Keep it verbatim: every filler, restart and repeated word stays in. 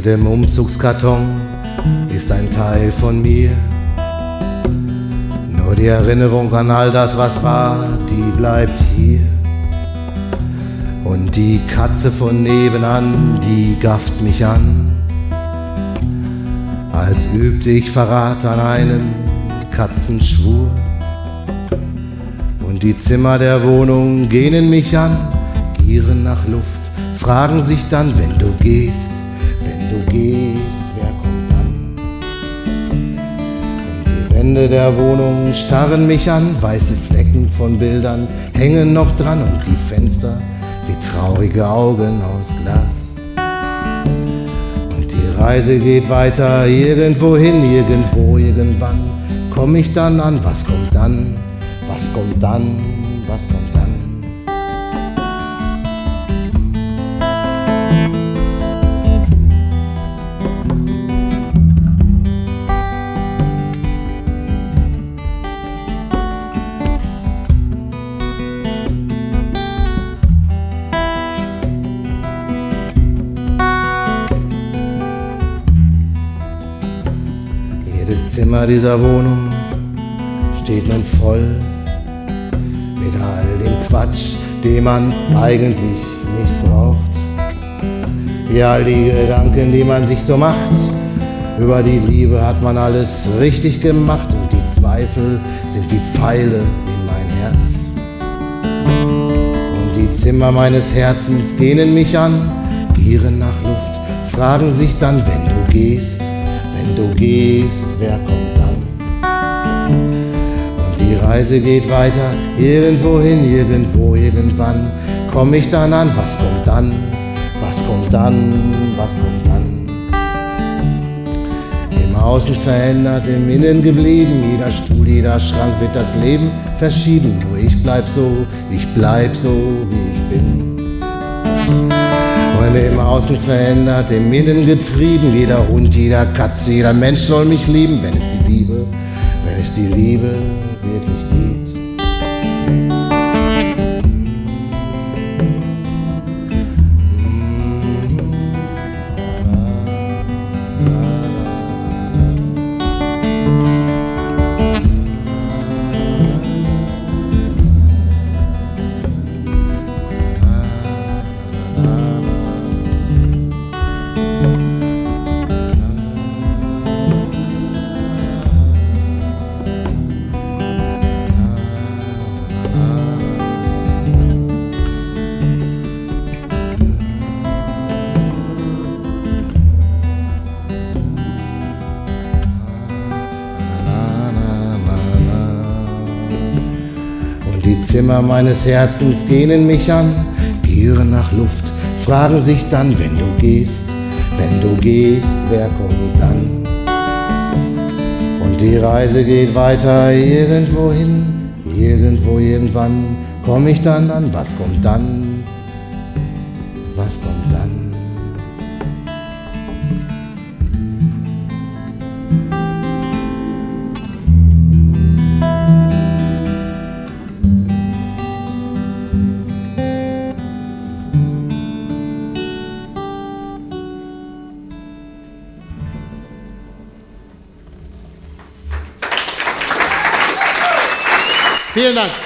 jedem Umzugskarton ist ein Teil von mir. Nur die Erinnerung an all das, was war, die bleibt hier. Und die Katze von nebenan, die gafft mich an, als übte ich Verrat an einem Katzenschwur. Und die Zimmer der Wohnung gähnen mich an, gieren nach Luft, fragen sich dann, wenn du gehst, wenn du gehst, wer kommt dann? Und die Wände der Wohnung starren mich an, weiße Flecken von Bildern hängen noch dran und die Fenster wie traurige Augen aus Glas. Und die Reise geht weiter, irgendwo hin, irgendwo, irgendwann komm ich dann an, was kommt dann, was kommt dann, was kommt dann? Jedes Zimmer dieser Wohnung steht nun voll mit all dem Quatsch, den man eigentlich nicht braucht. Ja, all die Gedanken, die man sich so macht, über die Liebe hat man alles richtig gemacht und die Zweifel sind wie Pfeile in mein Herz. Und die Zimmer meines Herzens gähnen mich an, gieren nach Luft, fragen sich dann, wenn du gehst, wenn du gehst, wer kommt dann? Und die Reise geht weiter, irgendwo hin, irgendwo, irgendwann komm ich dann an, was kommt dann, was kommt dann, was kommt dann? Im Außen verändert, im Innen geblieben, jeder Stuhl, jeder Schrank wird das Leben verschieben, nur ich bleib so, ich bleib so, wie ich bin. Und im Außen verändert, im Innen getrieben, jeder Hund, jeder Katze, jeder Mensch soll mich lieben, wenn es die Liebe, wenn es die Liebe wirklich gibt. Die Zimmer meines Herzens gähnen mich an, gieren nach Luft, fragen sich dann, wenn du gehst, wenn du gehst, wer kommt dann? Und die Reise geht weiter, irgendwo hin, irgendwo, irgendwann komm ich dann an, was kommt dann, was kommt dann? Vielen Dank.